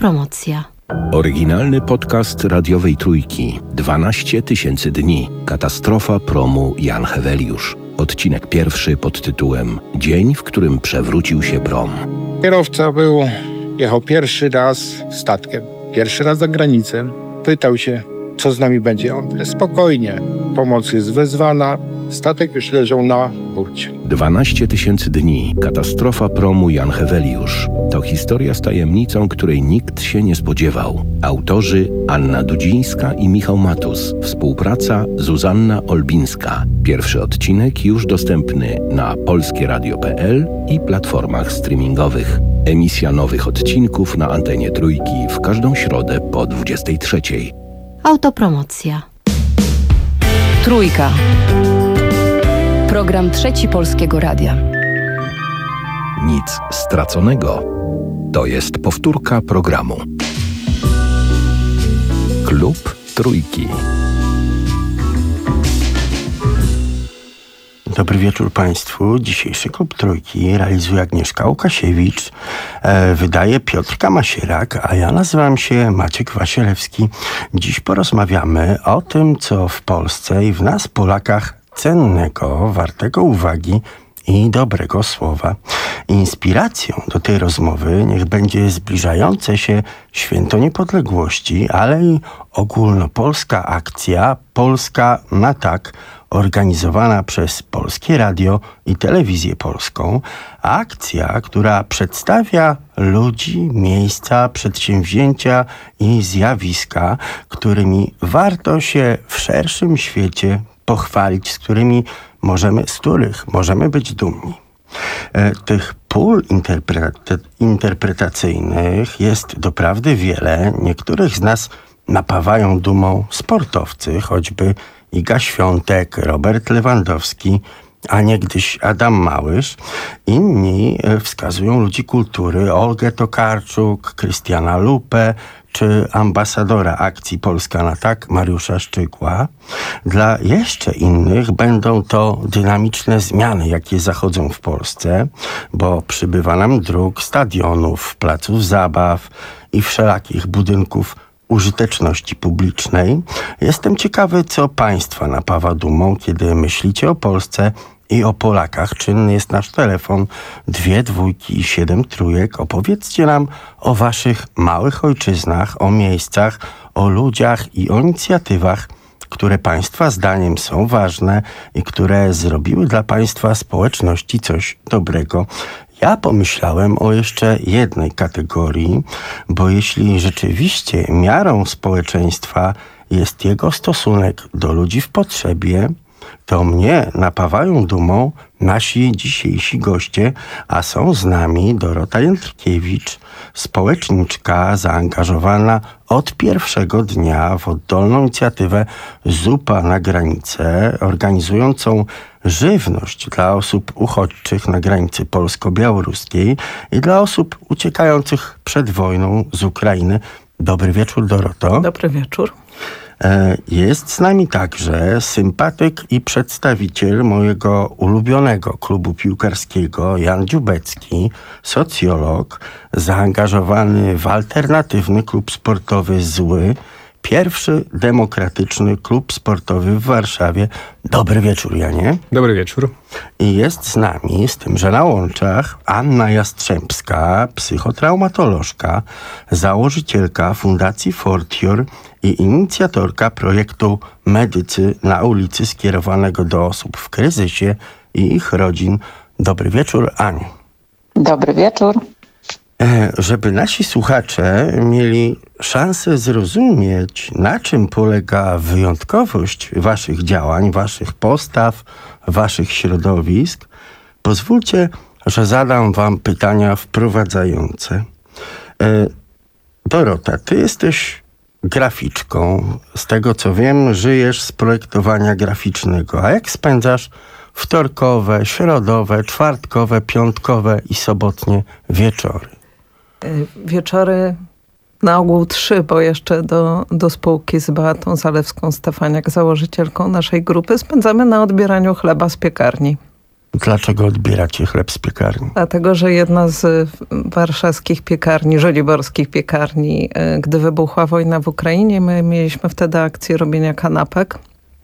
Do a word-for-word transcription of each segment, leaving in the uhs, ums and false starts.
Autopromocja. Oryginalny podcast radiowej Trójki. dwanaście tysięcy dni. Katastrofa promu Jan Heweliusz. Odcinek pierwszy pod tytułem Dzień, w którym przewrócił się prom. Kierowca był, jechał pierwszy raz statkiem, pierwszy raz za granicę. Pytał się, co z nami będzie. On spokojnie, pomoc jest wezwana, statek już leżał na burcie. dwanaście tysięcy dni. Katastrofa promu Jan Heweliusz. To historia z tajemnicą, której nikt się nie spodziewał. Autorzy Anna Dudzińska i Michał Matus. Współpraca Zuzanna Olbińska. Pierwszy odcinek już dostępny na polskie radio kropka pe el i platformach streamingowych. Emisja nowych odcinków na antenie Trójki w każdą środę po dwudziestej trzeciej. Autopromocja. Trójka. Program Trzeci Polskiego Radia. Nic straconego. To jest powtórka programu. Klub Trójki. Dobry wieczór Państwu. Dzisiejszy Klub Trójki realizuje Agnieszka Łukasiewicz, e, wydaje Piotr Kamasierak, a ja nazywam się Maciek Wasielewski. Dziś porozmawiamy o tym, co w Polsce i w nas Polakach cennego, wartego uwagi i dobrego słowa. Inspiracją do tej rozmowy niech będzie zbliżające się Święto Niepodległości, ale i ogólnopolska akcja Polska na tak, organizowana przez Polskie Radio i Telewizję Polską. Akcja, która przedstawia ludzi, miejsca, przedsięwzięcia i zjawiska, którymi warto się w szerszym świecie pochwalić, z którymi możemy, z których możemy być dumni. E, tych pól interpreta- interpretacyjnych jest doprawdy wiele. Niektórych z nas napawają dumą sportowcy, choćby Iga Świątek, Robert Lewandowski, a niegdyś Adam Małysz. Inni wskazują ludzi kultury, Olgę Tokarczuk, Krystiana Lupę, czy ambasadora akcji Polska na tak, Mariusza Szczygła. Dla jeszcze innych będą to dynamiczne zmiany, jakie zachodzą w Polsce, bo przybywa nam dróg, stadionów, placów zabaw i wszelakich budynków użyteczności publicznej. Jestem ciekawy, co Państwa napawa dumą, kiedy myślicie o Polsce i o Polakach. Czynny jest nasz telefon dwie dwójki i siedem trójek. Opowiedzcie nam o Waszych małych ojczyznach, o miejscach, o ludziach i o inicjatywach, które Państwa zdaniem są ważne i które zrobiły dla Państwa społeczności coś dobrego. Ja pomyślałem o jeszcze jednej kategorii, bo jeśli rzeczywiście miarą społeczeństwa jest jego stosunek do ludzi w potrzebie, to mnie napawają dumą nasi dzisiejsi goście, a są z nami Dorota Jędrkiewicz, społeczniczka zaangażowana od pierwszego dnia w oddolną inicjatywę Zupa na granicę, organizującą żywność dla osób uchodźczych na granicy polsko-białoruskiej i dla osób uciekających przed wojną z Ukrainy. Dobry wieczór, Doroto. Dobry wieczór. Jest z nami także sympatyk i przedstawiciel mojego ulubionego klubu piłkarskiego, Jan Dziubecki, socjolog, zaangażowany w alternatywny klub sportowy Zły, pierwszy demokratyczny klub sportowy w Warszawie. Dobry wieczór, Janie. Dobry wieczór. I jest z nami, z tym, że na łączach, Anna Jastrzębska, psychotraumatolożka, założycielka Fundacji Fortior i inicjatorka projektu Medycy na ulicy skierowanego do osób w kryzysie i ich rodzin. Dobry wieczór, Aniu. Dobry wieczór. Żeby nasi słuchacze mieli szansę zrozumieć, na czym polega wyjątkowość waszych działań, waszych postaw, waszych środowisk, pozwólcie, że zadam wam pytania wprowadzające. Dorota, ty jesteś graficzką. Z tego co wiem, żyjesz z projektowania graficznego. A jak spędzasz wtorkowe, środowe, czwartkowe, piątkowe i sobotnie wieczory? Wieczory na ogół trzy, bo jeszcze do, do spółki z Beatą Zalewską-Stefaniak, założycielką naszej grupy, spędzamy na odbieraniu chleba z piekarni. Dlaczego odbieracie chleb z piekarni? Dlatego, że jedna z warszawskich piekarni, żoliborskich piekarni, y, gdy wybuchła wojna w Ukrainie, my mieliśmy wtedy akcję robienia kanapek,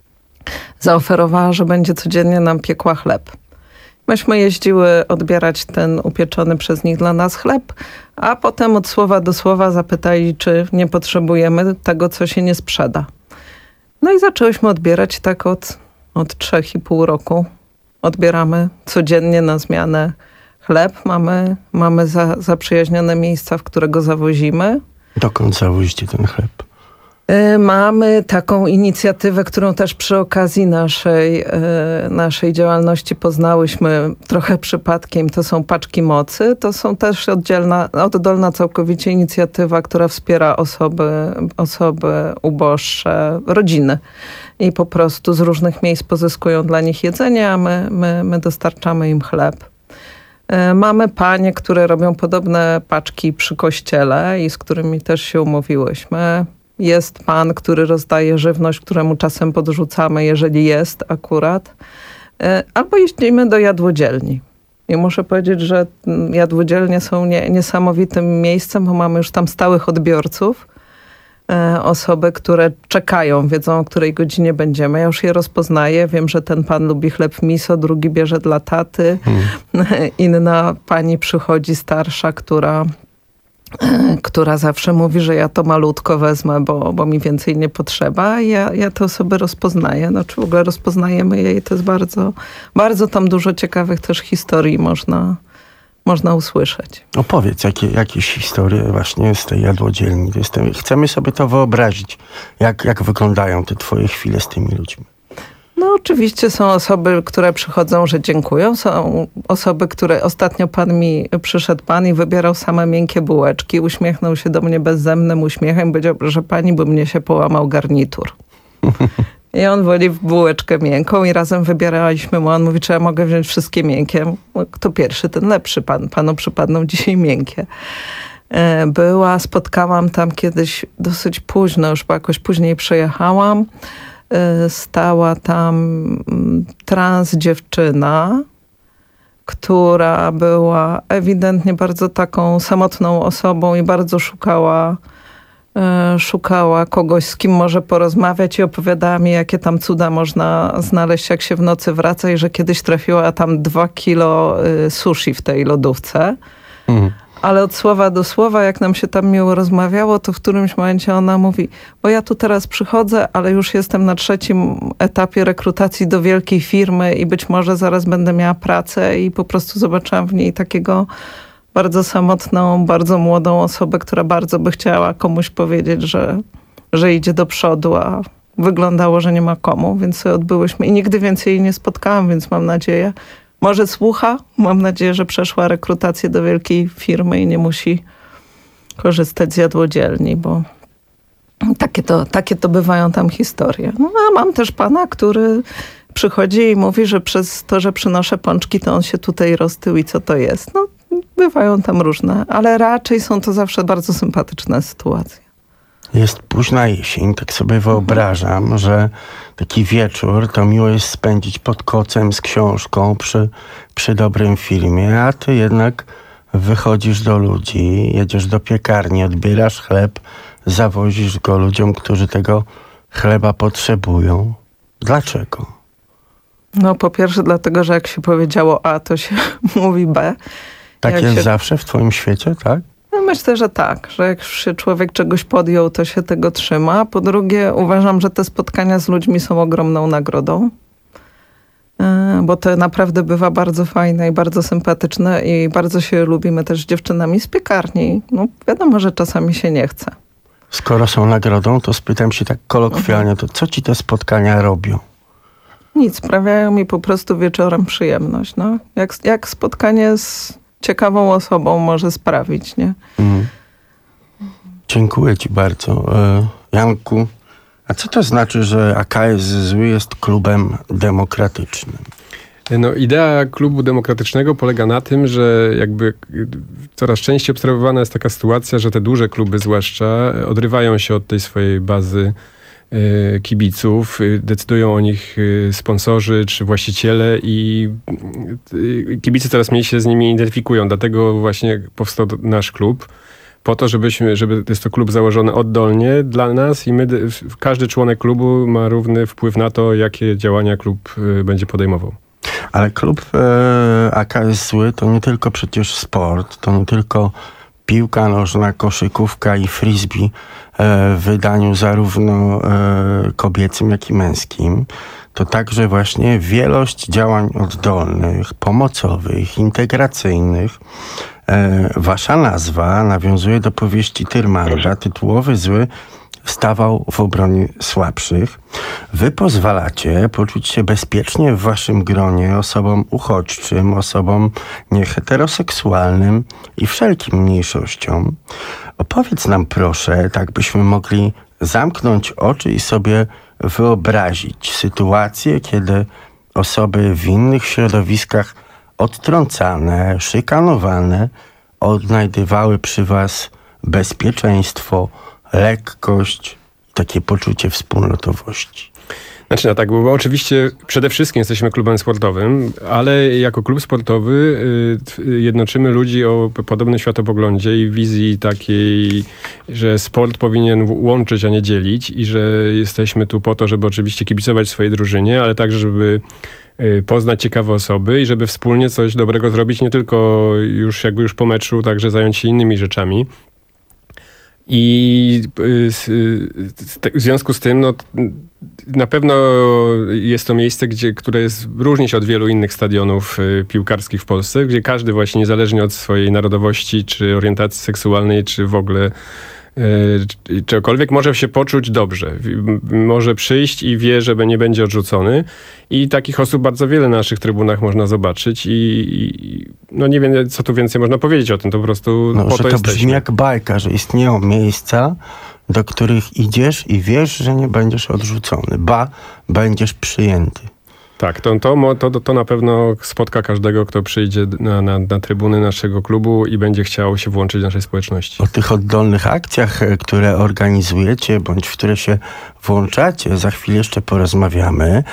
zaoferowała, że będzie codziennie nam piekła chleb. Myśmy jeździły odbierać ten upieczony przez nich dla nas chleb, a potem od słowa do słowa zapytali, czy nie potrzebujemy tego, co się nie sprzeda. No i zaczęłyśmy odbierać tak od, od trzech i pół roku. Odbieramy codziennie na zmianę chleb. Mamy, mamy za, zaprzyjaźnione miejsca, w które go zawozimy. Dokąd zawozicie ten chleb? Y, Mamy taką inicjatywę, którą też przy okazji naszej, y, naszej działalności poznałyśmy trochę przypadkiem. To są paczki mocy. To są też oddzielna, oddolna całkowicie inicjatywa, która wspiera osoby, osoby uboższe, rodziny. I po prostu z różnych miejsc pozyskują dla nich jedzenie, a my, my, my dostarczamy im chleb. Y, Mamy panie, które robią podobne paczki przy kościele i z którymi też się umówiłyśmy. Jest pan, który rozdaje żywność, któremu czasem podrzucamy, jeżeli jest akurat. Albo jeździmy do jadłodzielni. I muszę powiedzieć, że jadłodzielnie są nie, niesamowitym miejscem, bo mamy już tam stałych odbiorców. Osoby, które czekają, wiedzą, o której godzinie będziemy. Ja już je rozpoznaję. Wiem, że ten pan lubi chleb miso, drugi bierze dla taty. Hmm. Inna pani przychodzi starsza, która... która zawsze mówi, że ja to malutko wezmę, bo, bo mi więcej nie potrzeba. I ja, ja te osoby rozpoznaję. No, czy w ogóle rozpoznajemy je i to jest bardzo, bardzo tam dużo ciekawych też historii można, można usłyszeć. Opowiedz jakie, jakieś historie właśnie z tej jadłodzielni. Jestem, chcemy sobie to wyobrazić, jak, jak wyglądają te twoje chwile z tymi ludźmi. No oczywiście są osoby, które przychodzą, że dziękują. Są osoby, które... Ostatnio pan mi przyszedł pan i wybierał same miękkie bułeczki. Uśmiechnął się do mnie bezzemnym uśmiechem i powiedział, że pani, bo mnie się połamał garnitur. I on woli bułeczkę miękką i razem wybieraliśmy mu. On mówi, czy ja mogę wziąć wszystkie miękkie? Kto pierwszy, ten lepszy. Pan, panu przypadną dzisiaj miękkie. Była, spotkałam tam kiedyś dosyć późno, już bo jakoś później przyjechałam. Stała tam trans dziewczyna, która była ewidentnie bardzo taką samotną osobą i bardzo szukała, szukała kogoś, z kim może porozmawiać i opowiadała mi, jakie tam cuda można znaleźć, jak się w nocy wraca i że kiedyś trafiła tam dwa kilo sushi w tej lodówce. Mhm. Ale od słowa do słowa, jak nam się tam miło rozmawiało, to w którymś momencie ona mówi, bo ja tu teraz przychodzę, ale już jestem na trzecim etapie rekrutacji do wielkiej firmy i być może zaraz będę miała pracę i po prostu zobaczyłam w niej takiego bardzo samotną, bardzo młodą osobę, która bardzo by chciała komuś powiedzieć, że, że idzie do przodu, a wyglądało, że nie ma komu, więc sobie odbyłyśmy i nigdy więcej jej nie spotkałam, więc mam nadzieję, może słucha. Mam nadzieję, że przeszła rekrutację do wielkiej firmy i nie musi korzystać z jadłodzielni, bo takie to, takie to bywają tam historie. No, a mam też pana, który przychodzi i mówi, że przez to, że przynoszę pączki, to on się tutaj roztył i co to jest. No, bywają tam różne, ale raczej są to zawsze bardzo sympatyczne sytuacje. Jest późna jesień, tak sobie wyobrażam, mhm. że taki wieczór to miło jest spędzić pod kocem z książką przy, przy dobrym filmie, a ty jednak wychodzisz do ludzi, jedziesz do piekarni, odbierasz chleb, zawozisz go ludziom, którzy tego chleba potrzebują. Dlaczego? No po pierwsze dlatego, że jak się powiedziało A, to się mówi B. Tak jak jest się... zawsze w twoim świecie, tak? No myślę, że tak, że jak się człowiek czegoś podjął, to się tego trzyma. Po drugie, uważam, że te spotkania z ludźmi są ogromną nagrodą, bo to naprawdę bywa bardzo fajne i bardzo sympatyczne i bardzo się lubimy też z dziewczynami z piekarni. No wiadomo, że czasami się nie chce. Skoro są nagrodą, to spytam się tak kolokwialnie, to co ci te spotkania robią? Nic, sprawiają mi po prostu wieczorem przyjemność. No. Jak, jak spotkanie z ciekawą osobą może sprawić, nie? Mm. Dziękuję ci bardzo. E, Janku, a co to znaczy, że A K S zły jest klubem demokratycznym? No, idea klubu demokratycznego polega na tym, że jakby coraz częściej obserwowana jest taka sytuacja, że te duże kluby zwłaszcza odrywają się od tej swojej bazy kibiców, decydują o nich sponsorzy czy właściciele i kibice coraz mniej się z nimi identyfikują. Dlatego właśnie powstał nasz klub. Po to, żebyśmy, żeby jest to klub założony oddolnie dla nas i my, każdy członek klubu ma równy wpływ na to, jakie działania klub będzie podejmował. Ale klub e, A K S Zły to nie tylko przecież sport, to nie tylko piłka nożna, koszykówka i frisbee e, w wydaniu zarówno e, kobiecym, jak i męskim. To także właśnie wielość działań oddolnych, pomocowych, integracyjnych. E, wasza nazwa nawiązuje do powieści Tyrmanda. Tytułowy Zły stawał w obronie słabszych. Wy pozwalacie poczuć się bezpiecznie w waszym gronie osobom uchodźczym, osobom nieheteroseksualnym i wszelkim mniejszościom. Opowiedz nam proszę, tak byśmy mogli zamknąć oczy i sobie wyobrazić sytuację, kiedy osoby w innych środowiskach odtrącane, szykanowane odnajdywały przy was bezpieczeństwo, lekkość, takie poczucie wspólnotowości. Znaczy no tak, bo oczywiście przede wszystkim jesteśmy klubem sportowym, ale jako klub sportowy y, jednoczymy ludzi o podobnym światopoglądzie i wizji takiej, że sport powinien łączyć, a nie dzielić i że jesteśmy tu po to, żeby oczywiście kibicować swojej drużynie, ale także, żeby y, poznać ciekawe osoby i żeby wspólnie coś dobrego zrobić, nie tylko już jakby już po meczu, także zająć się innymi rzeczami. I w związku z tym no, na pewno jest to miejsce, gdzie, które jest, różni się od wielu innych stadionów piłkarskich w Polsce, gdzie każdy właśnie niezależnie od swojej narodowości, czy orientacji seksualnej, czy w ogóle czegokolwiek, może się poczuć dobrze. Może przyjść i wie, że nie będzie odrzucony. I takich osób bardzo wiele na naszych trybunach można zobaczyć i, i no nie wiem, co tu więcej można powiedzieć o tym, to po prostu no, po że to to jesteśmy. Brzmi jak bajka, że istnieją miejsca, do których idziesz i wiesz, że nie będziesz odrzucony, ba, będziesz przyjęty. Tak, to, to, to, to na pewno spotka każdego, kto przyjdzie na, na, na trybuny naszego klubu i będzie chciał się włączyć do naszej społeczności. O tych oddolnych akcjach, które organizujecie, bądź w które się włączacie, za chwilę jeszcze porozmawiamy.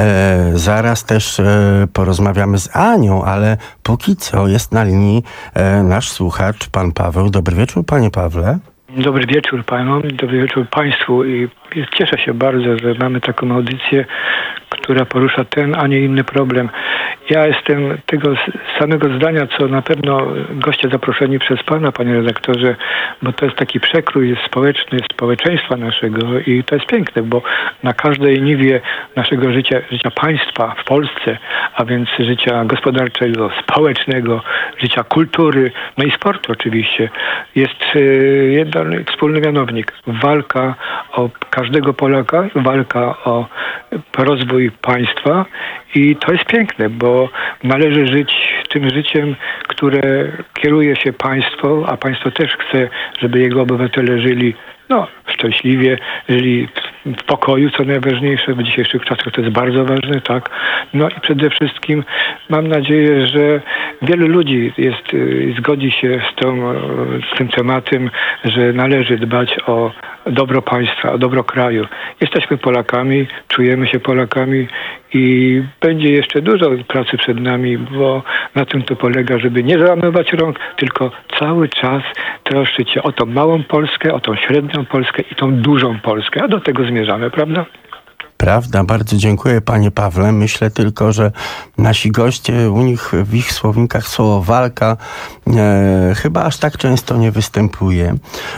E, zaraz też e, porozmawiamy z Anią, ale póki co jest na linii e, nasz słuchacz, pan Paweł. Dobry wieczór, panie Pawle. Dobry wieczór panom, dobry wieczór państwu i cieszę się bardzo, że mamy taką audycję, która porusza ten, a nie inny problem. Ja jestem tego samego zdania, co na pewno goście zaproszeni przez pana, panie redaktorze, bo to jest taki przekrój społeczny społeczeństwa naszego i to jest piękne, bo na każdej niwie naszego życia, życia państwa w Polsce, a więc życia gospodarczego, społecznego, życia kultury, no i sportu oczywiście, jest jeden wspólny mianownik. Walka o każdego Polaka, walka o rozwój państwa i to jest piękne, bo należy żyć tym życiem, które kieruje się państwo, a państwo też chce, żeby jego obywatele żyli no, szczęśliwie, żyli w pokoju, co najważniejsze, w dzisiejszych czasach to jest bardzo ważne, tak. No i przede wszystkim mam nadzieję, że wielu ludzi jest, zgodzi się z, tą, z tym tematem, że należy dbać o dobro państwa, o dobro kraju. Jesteśmy Polakami, czujemy się Polakami i będzie jeszcze dużo pracy przed nami, bo na tym to polega, żeby nie załamywać rąk, tylko cały czas troszczyć się o tą małą Polskę, o tą średnią Polskę i tą dużą Polskę, a do tego zmierzamy, prawda? Prawda, bardzo dziękuję panie Pawle. Myślę tylko, że nasi goście, u nich w ich słownikach słowo walka e, chyba aż tak często nie występuje.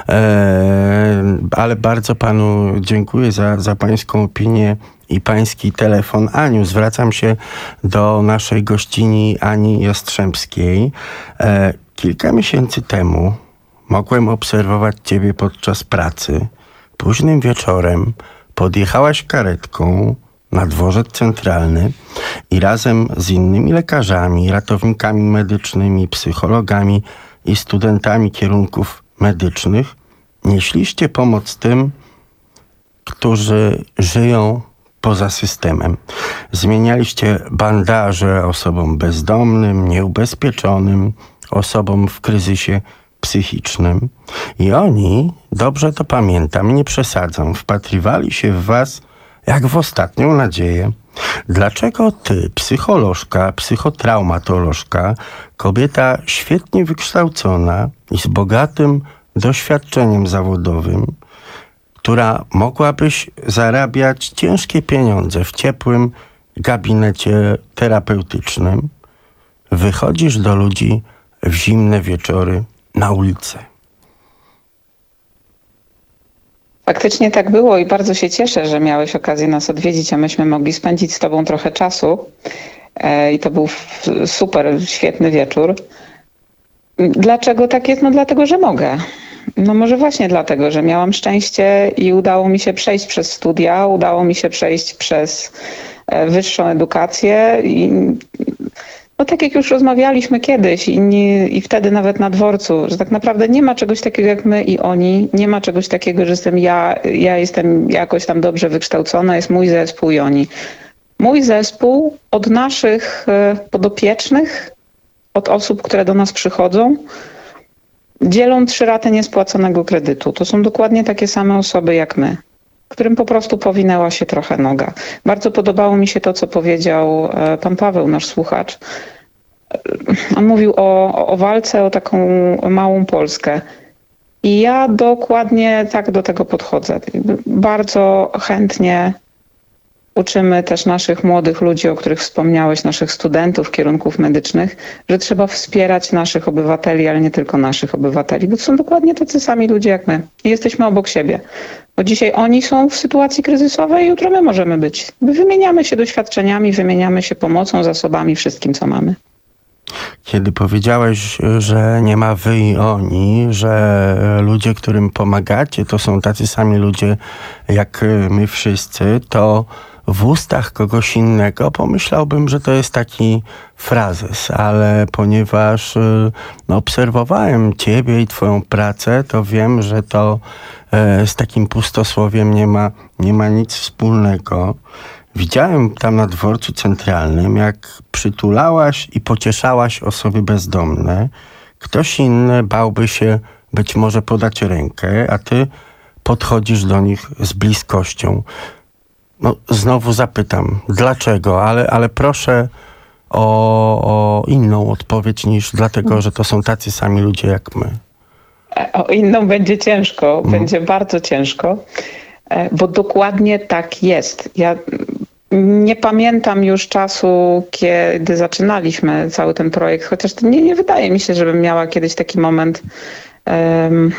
E, ale bardzo panu dziękuję za, za pańską opinię i pański telefon. Aniu, zwracam się do naszej gościni Ani Jastrzębskiej. E, kilka miesięcy temu mogłem obserwować ciebie podczas pracy. Późnym wieczorem podjechałaś karetką na dworzec centralny i razem z innymi lekarzami, ratownikami medycznymi, psychologami i studentami kierunków medycznych nieśliście pomoc tym, którzy żyją poza systemem. Zmienialiście bandaże osobom bezdomnym, nieubezpieczonym, osobom w kryzysie psychicznym i oni, dobrze to pamiętam, nie przesadzą, wpatrywali się w was jak w ostatnią nadzieję. Dlaczego ty, psycholożka, psychotraumatolożka, kobieta świetnie wykształcona i z bogatym doświadczeniem zawodowym, która mogłabyś zarabiać ciężkie pieniądze w ciepłym gabinecie terapeutycznym, wychodzisz do ludzi w zimne wieczory na ulicę? Faktycznie tak było i bardzo się cieszę, że miałeś okazję nas odwiedzić, a myśmy mogli spędzić z tobą trochę czasu. E, I to był f- super, świetny wieczór. Dlaczego tak jest? No dlatego, że mogę. No może właśnie dlatego, że miałam szczęście i udało mi się przejść przez studia, udało mi się przejść przez e, wyższą edukację i no tak jak już rozmawialiśmy kiedyś i, nie, i wtedy nawet na dworcu, że tak naprawdę nie ma czegoś takiego jak my i oni, nie ma czegoś takiego, że jestem ja, ja jestem jakoś tam dobrze wykształcona, jest mój zespół i oni. Mój zespół od naszych e, podopiecznych, od osób, które do nas przychodzą, dzielą trzy raty niespłaconego kredytu. To są dokładnie takie same osoby jak my, którym po prostu powinęła się trochę noga. Bardzo podobało mi się to, co powiedział e, pan Paweł, nasz słuchacz. On mówił o, o walce o taką małą Polskę. I ja dokładnie tak do tego podchodzę. Bardzo chętnie uczymy też naszych młodych ludzi, o których wspomniałeś, naszych studentów kierunków medycznych, że trzeba wspierać naszych obywateli, ale nie tylko naszych obywateli, bo to są dokładnie tacy sami ludzie jak my. I jesteśmy obok siebie. Bo dzisiaj oni są w sytuacji kryzysowej, jutro my możemy być. Wymieniamy się doświadczeniami, wymieniamy się pomocą, zasobami, wszystkim, co mamy. Kiedy powiedziałeś, że nie ma wy i oni, że ludzie, którym pomagacie, to są tacy sami ludzie jak my wszyscy, to w ustach kogoś innego pomyślałbym, że to jest taki frazes, ale ponieważ no, obserwowałem ciebie i twoją pracę, to wiem, że to e, z takim pustosłowiem nie ma, nie ma nic wspólnego. Widziałem tam na dworcu centralnym, jak przytulałaś i pocieszałaś osoby bezdomne. Ktoś inny bałby się być może podać rękę, a ty podchodzisz do nich z bliskością. No, znowu zapytam, dlaczego, ale, ale proszę o, o inną odpowiedź niż dlatego, że to są tacy sami ludzie jak my. O inną będzie ciężko, mm. będzie bardzo ciężko, bo dokładnie tak jest. Ja nie pamiętam już czasu, kiedy zaczynaliśmy cały ten projekt, chociaż to nie, nie wydaje mi się, żebym miała kiedyś taki moment, um,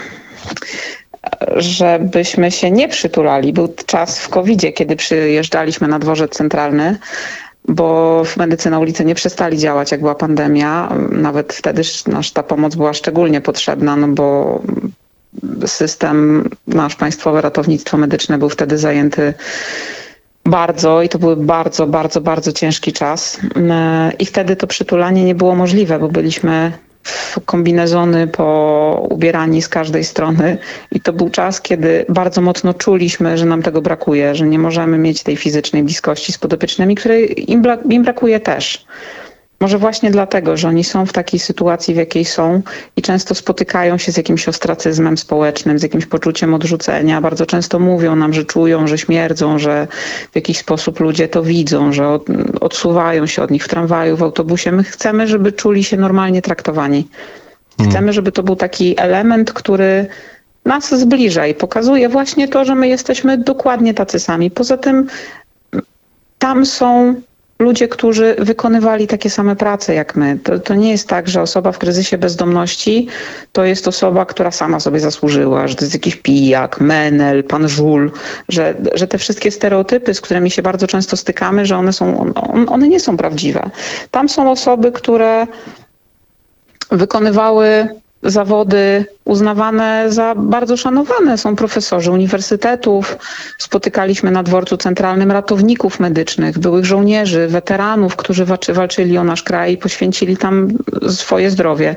żebyśmy się nie przytulali. Był czas w kowidzie, kiedy przyjeżdżaliśmy na dworzec centralny, bo w Medycy na ulicy nie przestali działać, jak była pandemia. Nawet wtedy nasz, ta pomoc była szczególnie potrzebna, no bo system, nasz Państwowe Ratownictwo Medyczne był wtedy zajęty bardzo i to był bardzo, bardzo, bardzo ciężki czas. I wtedy to przytulanie nie było możliwe, bo byliśmy w kombinezony poubierani z każdej strony i to był czas, kiedy bardzo mocno czuliśmy, że nam tego brakuje, że nie możemy mieć tej fizycznej bliskości z podopiecznymi, której im, brak, im brakuje też. Może właśnie dlatego, że oni są w takiej sytuacji, w jakiej są i często spotykają się z jakimś ostracyzmem społecznym, z jakimś poczuciem odrzucenia. Bardzo często mówią nam, że czują, że śmierdzą, że w jakiś sposób ludzie to widzą, że od, odsuwają się od nich w tramwaju, w autobusie. My chcemy, żeby czuli się normalnie traktowani. Chcemy, żeby to był taki element, który nas zbliża i pokazuje właśnie to, że my jesteśmy dokładnie tacy sami. Poza tym tam są ludzie, którzy wykonywali takie same prace jak my. To, to nie jest tak, że osoba w kryzysie bezdomności to jest osoba, która sama sobie zasłużyła, że to jest jakiś pijak, menel, pan żul, że, że te wszystkie stereotypy, z którymi się bardzo często stykamy, że one są, on, one nie są prawdziwe. Tam są osoby, które wykonywały zawody uznawane za bardzo szanowane. Są profesorzy uniwersytetów. Spotykaliśmy na dworcu centralnym ratowników medycznych, byłych żołnierzy, weteranów, którzy walczyli o nasz kraj i poświęcili tam swoje zdrowie.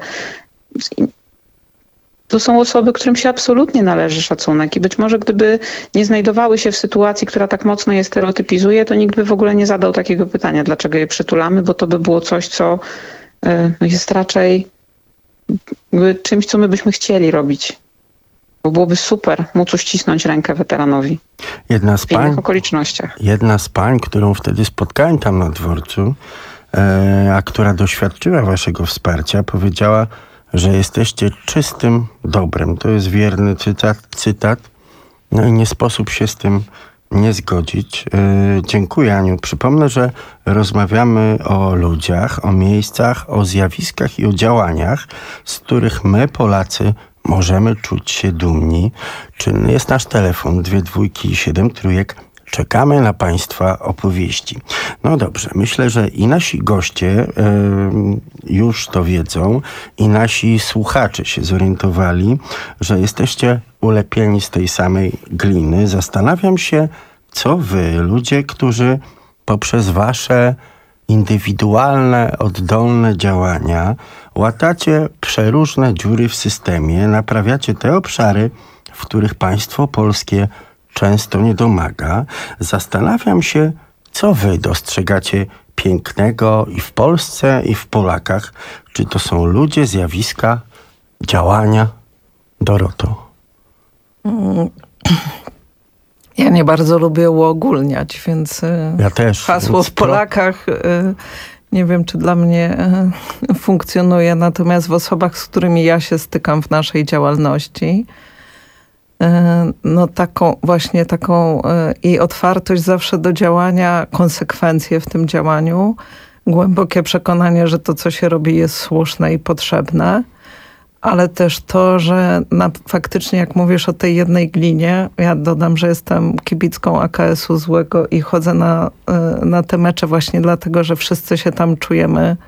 To są osoby, którym się absolutnie należy szacunek i być może gdyby nie znajdowały się w sytuacji, która tak mocno je stereotypizuje, to nikt by w ogóle nie zadał takiego pytania, dlaczego je przytulamy, bo to by było coś, co jest raczej jakby czymś, co my byśmy chcieli robić. Bo byłoby super móc uścisnąć rękę weteranowi Jedna z w innych pań, okolicznościach. jedna z pań, którą wtedy spotkałem tam na dworcu, e, a która doświadczyła waszego wsparcia, powiedziała, że jesteście czystym dobrem. To jest wierny cytat. cytat. No i nie sposób się z tym nie zgodzić. E, dziękuję, Aniu. Przypomnę, że rozmawiamy o ludziach, o miejscach, o zjawiskach i o działaniach, z których my, Polacy, możemy czuć się dumni. Czynny jest nasz telefon, dwie dwójki i siedem trójek. Czekamy na Państwa opowieści. No dobrze, myślę, że i nasi goście y, już to wiedzą, i nasi słuchacze się zorientowali, że jesteście ulepieni z tej samej gliny. Zastanawiam się, co wy, ludzie, którzy poprzez wasze indywidualne, oddolne działania łatacie przeróżne dziury w systemie, naprawiacie te obszary, w których państwo polskie często nie domaga. Zastanawiam się, co wy dostrzegacie pięknego i w Polsce, i w Polakach. Czy to są ludzie, zjawiska, działania? Doroto. Ja nie bardzo lubię uogólniać, więc Ja też. hasło Więc w Polakach nie wiem, czy dla mnie funkcjonuje, natomiast w osobach, z którymi ja się stykam w naszej działalności, no taką właśnie taką i otwartość zawsze do działania, konsekwencje w tym działaniu, głębokie przekonanie, że to, co się robi, jest słuszne i potrzebne, ale też to, że na, faktycznie jak mówisz o tej jednej glinie, ja dodam, że jestem kibicką A K S-u Złego i chodzę na, na te mecze właśnie dlatego, że wszyscy się tam czujemy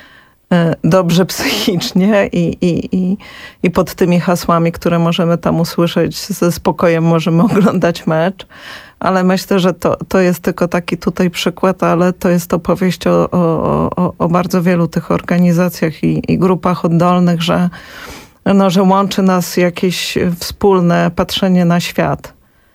dobrze psychicznie i, i, i, i pod tymi hasłami, które możemy tam usłyszeć, ze spokojem możemy oglądać mecz. Ale myślę, że to, to jest tylko taki tutaj przykład, ale to jest opowieść o, o, o, o bardzo wielu tych organizacjach i, i grupach oddolnych, że, no, że łączy nas jakieś wspólne patrzenie na świat.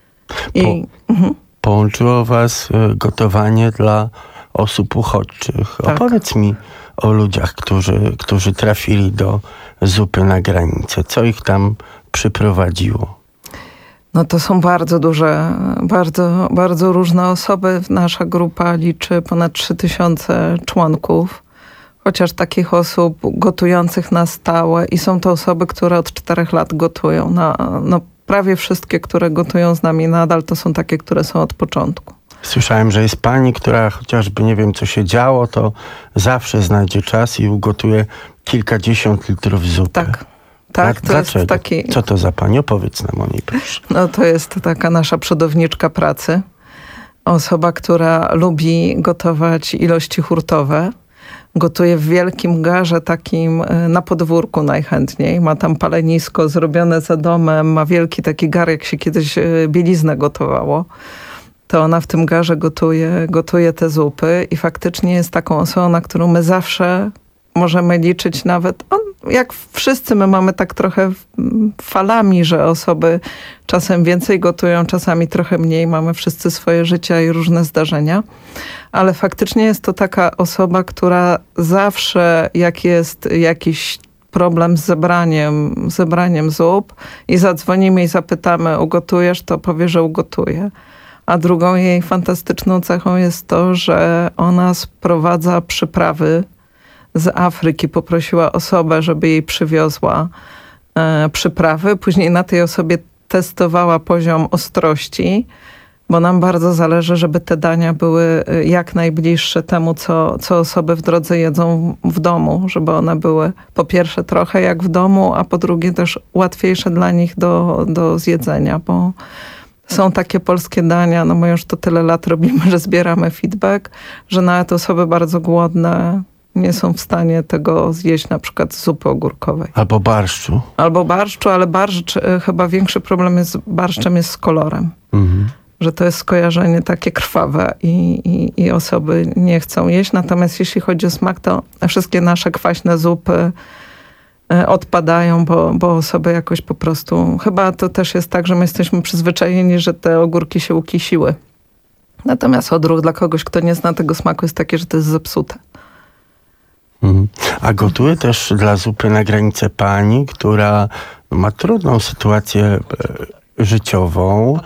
I, Po, mhm. Połączyło was gotowanie dla osób uchodźczych. Tak. Opowiedz mi o ludziach, którzy, którzy trafili do zupy na granicę. Co ich tam przyprowadziło? No to są bardzo duże, bardzo, bardzo różne osoby. Nasza grupa liczy ponad trzy tysiące członków, chociaż takich osób gotujących na stałe i są to osoby, które od czterech lat gotują. Na, no prawie wszystkie, które gotują z nami nadal, to są takie, które są od początku. Słyszałem, że jest pani, która chociażby nie wiem, co się działo, to zawsze znajdzie czas i ugotuje kilkadziesiąt litrów zupy. Tak. Tak, to Dlaczego? jest taki... Co to za pani? Opowiedz nam o niej, proszę. No to jest taka nasza przodowniczka pracy. Osoba, która lubi gotować ilości hurtowe. Gotuje w wielkim garze takim na podwórku najchętniej. Ma tam palenisko zrobione za domem. Ma wielki taki gar, jak się kiedyś bieliznę gotowało. To ona w tym garze gotuje, gotuje te zupy i faktycznie jest taką osobą, na którą my zawsze możemy liczyć nawet, on, jak wszyscy my mamy tak trochę falami, że osoby czasem więcej gotują, czasami trochę mniej. Mamy wszyscy swoje życia i różne zdarzenia. Ale faktycznie jest to taka osoba, która zawsze jak jest jakiś problem z zebraniem, zebraniem zup i zadzwonimy i zapytamy, ugotujesz, to powie, że ugotuje. A drugą jej fantastyczną cechą jest to, że ona sprowadza przyprawy z Afryki. Poprosiła osobę, żeby jej przywiozła e, przyprawy. Później na tej osobie testowała poziom ostrości, bo nam bardzo zależy, żeby te dania były jak najbliższe temu, co, co osoby w drodze jedzą w domu. Żeby one były po pierwsze trochę jak w domu, a po drugie też łatwiejsze dla nich do, do zjedzenia, bo są takie polskie dania, no my już to tyle lat robimy, że zbieramy feedback, że nawet osoby bardzo głodne nie są w stanie tego zjeść, na przykład z zupy ogórkowej. Albo barszczu. Albo barszczu, ale barszcz, chyba większy problem jest z barszczem jest z kolorem. Mhm. Że to jest skojarzenie takie krwawe i, i, i osoby nie chcą jeść. Natomiast jeśli chodzi o smak, to wszystkie nasze kwaśne zupy odpadają, bo, bo osoby jakoś po prostu... Chyba to też jest tak, że my jesteśmy przyzwyczajeni, że te ogórki się ukisiły. Natomiast odruch dla kogoś, kto nie zna tego smaku, jest taki, że to jest zepsute. Mhm. A gotuje też dla zupy na granicę pani, która ma trudną sytuację e, życiową.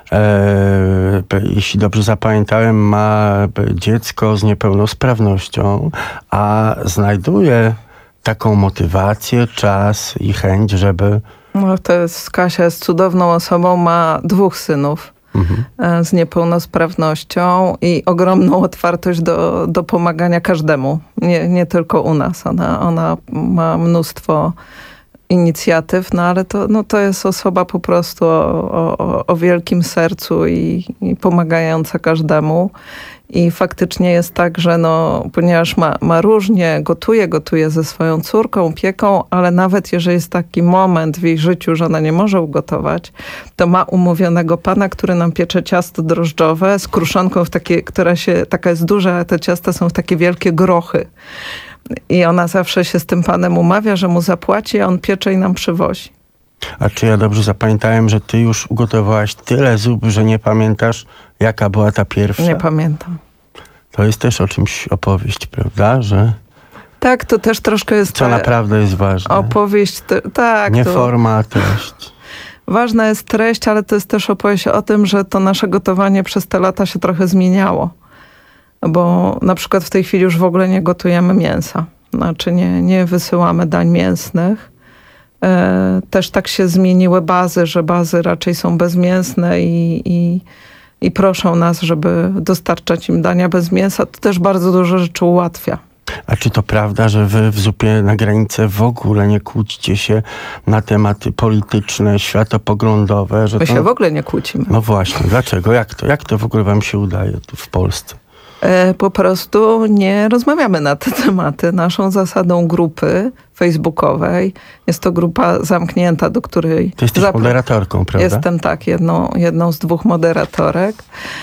E, jeśli dobrze zapamiętałem, ma dziecko z niepełnosprawnością, a znajduje taką motywację, czas i chęć, żeby... No to jest, Kasia jest cudowną osobą, ma dwóch synów mhm. z niepełnosprawnością i ogromną otwartość do, do pomagania każdemu, nie, nie tylko u nas. Ona, ona ma mnóstwo inicjatyw, no ale to, no to jest osoba po prostu o, o, o wielkim sercu i, i pomagająca każdemu. I faktycznie jest tak, że no, ponieważ ma, ma różnie, gotuje, gotuje ze swoją córką, pieką, ale nawet jeżeli jest taki moment w jej życiu, że ona nie może ugotować, to ma umówionego pana, który nam piecze ciasto drożdżowe z kruszonką, w takie, która się, taka jest duża, a te ciasta są w takie wielkie grochy. I ona zawsze się z tym panem umawia, że mu zapłaci, a on piecze i nam przywozi. A czy ja dobrze zapamiętałem, że ty już ugotowałaś tyle zup, że nie pamiętasz, jaka była ta pierwsza? Nie pamiętam. To jest też o czymś opowieść, prawda? Że tak, to też troszkę jest... Co naprawdę jest ważne. Opowieść, te, tak. Nie to... forma, a treść. Ważna jest treść, ale to jest też opowieść o tym, że to nasze gotowanie przez te lata się trochę zmieniało. Bo na przykład w tej chwili już w ogóle nie gotujemy mięsa. Znaczy nie, nie wysyłamy dań mięsnych. E, też tak się zmieniły bazy, że bazy raczej są bezmięsne i, i, i proszą nas, żeby dostarczać im dania bez mięsa. To też bardzo dużo rzeczy ułatwia. A czy to prawda, że wy w zupie na granicę w ogóle nie kłócicie się na tematy polityczne, światopoglądowe? Że My to... się w ogóle nie kłócimy. No właśnie, dlaczego? Jak to, jak to w ogóle wam się udaje tu w Polsce? Po prostu nie rozmawiamy na te tematy. Naszą zasadą grupy facebookowej jest to grupa zamknięta, do której... Ty jesteś zapra- moderatorką, prawda? Jestem tak, jedną, jedną z dwóch moderatorek.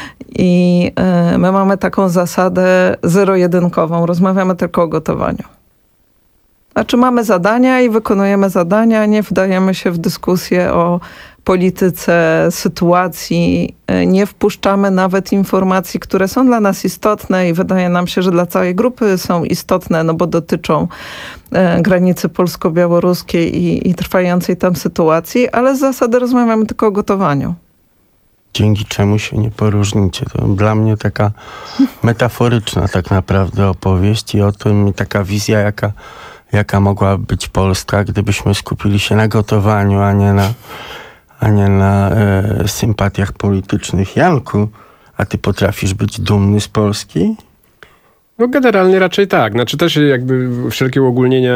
I y, my mamy taką zasadę zero-jedynkową. Rozmawiamy tylko o gotowaniu. Znaczy mamy zadania i wykonujemy zadania, nie wdajemy się w dyskusję o polityce, sytuacji, nie wpuszczamy nawet informacji, które są dla nas istotne i wydaje nam się, że dla całej grupy są istotne, no bo dotyczą e, granicy polsko-białoruskiej i, i trwającej tam sytuacji, ale z zasady rozmawiamy tylko o gotowaniu. Dzięki czemu się nie poróżnicie. To dla mnie taka metaforyczna tak naprawdę opowieść i o tym taka wizja, jaka, jaka mogła być Polska, gdybyśmy skupili się na gotowaniu, a nie na a nie na e, sympatiach politycznych. Janku, a ty potrafisz być dumny z Polski? No generalnie raczej tak. Znaczy też jakby wszelkie uogólnienia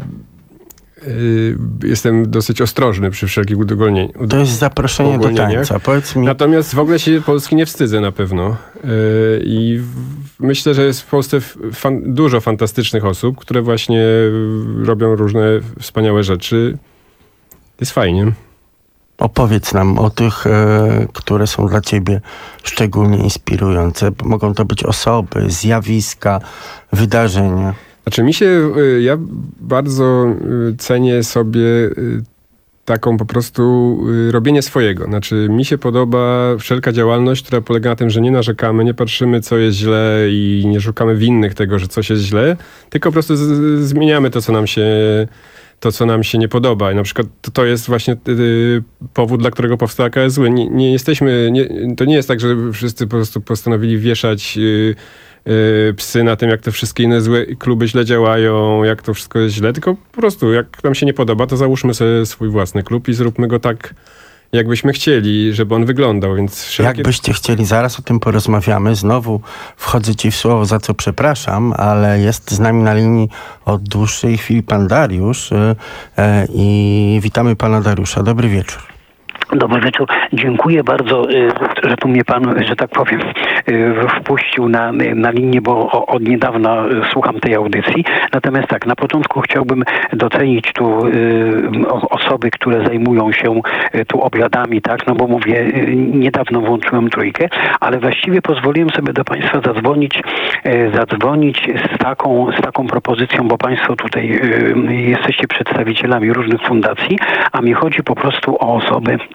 yy, jestem dosyć ostrożny przy wszelkich uogólnieniach. To jest zaproszenie do tańca. Powiedz mi... Natomiast w ogóle się Polski nie wstydzę na pewno. Yy, I w, myślę, że jest w Polsce fan, dużo fantastycznych osób, które właśnie robią różne wspaniałe rzeczy. Jest fajnie. Opowiedz nam o tych, e, które są dla ciebie szczególnie inspirujące. Mogą to być osoby, zjawiska, wydarzenia. Znaczy mi się, ja bardzo cenię sobie taką po prostu robienie swojego. Znaczy mi się podoba wszelka działalność, która polega na tym, że nie narzekamy, nie patrzymy, co jest źle i nie szukamy winnych tego, że coś jest źle, tylko po prostu z- zmieniamy to, co nam się to, co nam się nie podoba. I na przykład to, to jest właśnie y, powód, dla którego powstała K S W. Nie, nie jesteśmy, nie, to nie jest tak, że wszyscy po prostu postanowili wieszać y, y, psy na tym, jak te wszystkie inne złe kluby źle działają, jak to wszystko jest źle, tylko po prostu jak nam się nie podoba, to załóżmy sobie swój własny klub i zróbmy go tak, jakbyśmy chcieli, żeby on wyglądał. Więc wszelkie... Jakbyście chcieli, zaraz o tym porozmawiamy. Znowu wchodzę ci w słowo, za co przepraszam, ale jest z nami na linii od dłuższej chwili pan Dariusz yy, yy, i witamy pana Dariusza. Dobry wieczór. Dobry wieczór. Dziękuję bardzo, że tu mnie pan, że tak powiem, wpuścił na, na linię, bo od niedawna słucham tej audycji. Natomiast tak, na początku chciałbym docenić tu osoby, które zajmują się tu obiadami, tak, no bo mówię, niedawno włączyłem trójkę, ale właściwie pozwoliłem sobie do państwa zadzwonić, zadzwonić z taką, z taką propozycją, bo państwo tutaj jesteście przedstawicielami różnych fundacji, a mi chodzi po prostu o osoby,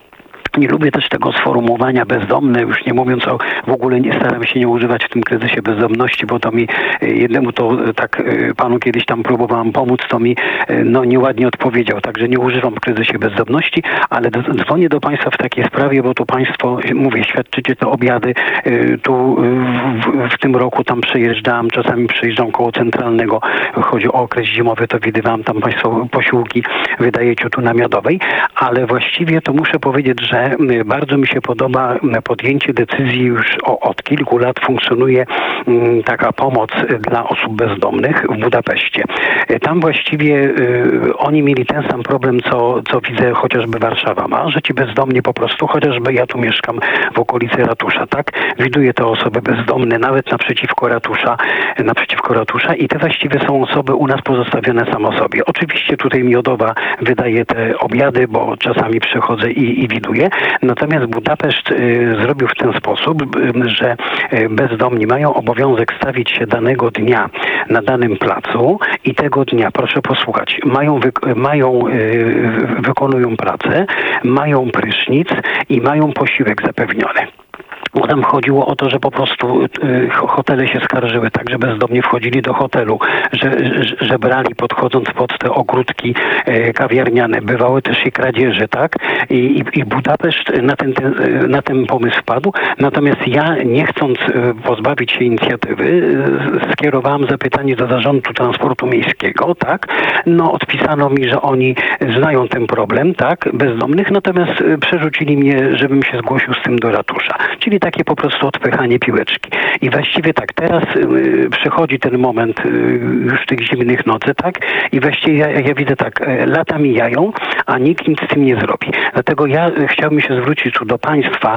Nie lubię też tego sformułowania bezdomny, już nie mówiąc o, w ogóle nie staram się nie używać w tym kryzysie bezdomności, bo to mi jednemu to tak panu kiedyś tam próbowałam pomóc, to mi no nieładnie odpowiedział, także nie używam w kryzysie bezdomności, ale do, dzwonię do państwa w takiej sprawie, bo tu państwo, mówię, świadczycie te obiady, tu w, w tym roku tam przejeżdżałem, czasami przyjeżdżam koło Centralnego, chodzi o okres zimowy, to widywałem tam państwo posiłki, wydajecie tu na Miodowej, ale właściwie to muszę powiedzieć, że bardzo mi się podoba podjęcie decyzji, już o, od kilku lat funkcjonuje m, taka pomoc dla osób bezdomnych w Budapeszcie. Tam właściwie y, oni mieli ten sam problem, co, co widzę chociażby Warszawa ma, że ci bezdomni po prostu, chociażby ja tu mieszkam w okolicy ratusza, tak? Widuję te osoby bezdomne nawet naprzeciwko ratusza, naprzeciwko ratusza i te właściwie są osoby u nas pozostawione samo sobie. Oczywiście tutaj Miodowa wydaje te obiady, bo czasami przychodzę i, i widuję. Natomiast Budapeszt y, zrobił w ten sposób, y, że y, bezdomni mają obowiązek stawić się danego dnia na danym placu i tego dnia, proszę posłuchać, mają, wy, mają y, wykonują pracę, mają prysznic i mają posiłek zapewniony. Bo tam chodziło o to, że po prostu y, hotele się skarżyły, tak, że bezdomni wchodzili do hotelu, że, że, że brali podchodząc pod te ogródki y, kawiarniane. Bywały też i kradzieże, tak? I, i, i Budapeszt na ten, ten, na ten pomysł wpadł. Natomiast ja, nie chcąc y, pozbawić się inicjatywy, y, skierowałem zapytanie do Zarządu Transportu Miejskiego, tak? No, odpisano mi, że oni znają ten problem, tak? Bezdomnych, natomiast y, przerzucili mnie, żebym się zgłosił z tym do ratusza. Czyli takie po prostu odpychanie piłeczki. I właściwie tak, teraz y, przychodzi ten moment y, już tych zimnych nocy, tak? I właściwie ja, ja widzę tak, y, lata mijają, a nikt nic z tym nie zrobi. Dlatego ja y, chciałbym się zwrócić tu do państwa,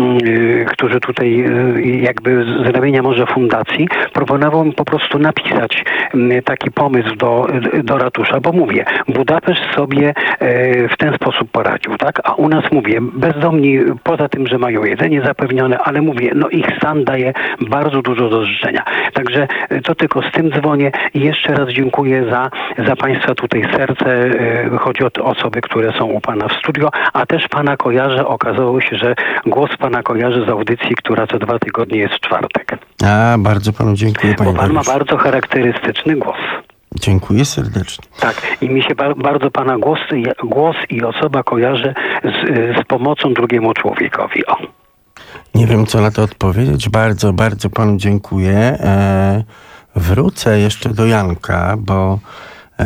y, którzy tutaj y, jakby z ramienia może fundacji, proponowałbym po prostu napisać y, taki pomysł do, y, do ratusza, bo mówię, Budapeszt sobie y, w ten sposób poradził, tak? A u nas, mówię, bezdomni, poza tym, że mają jedzenie zapewnione, ale mówię, no ich stan daje bardzo dużo do życzenia. Także to tylko z tym dzwonię i jeszcze raz dziękuję za, za państwa tutaj serce. Chodzi o te osoby, które są u pana w studio, a też pana kojarzę. Okazało się, że głos pana kojarzę z audycji, która co dwa tygodnie jest w czwartek. A, bardzo panu dziękuję, panie Bo pan Dariuszu. ma bardzo charakterystyczny głos. Dziękuję serdecznie. Tak, i mi się ba- bardzo pana głos, głos i osoba kojarzy z, z pomocą drugiemu człowiekowi. O. Nie wiem, co na to odpowiedzieć. Bardzo, bardzo panu dziękuję. E, wrócę jeszcze do Janka, bo e,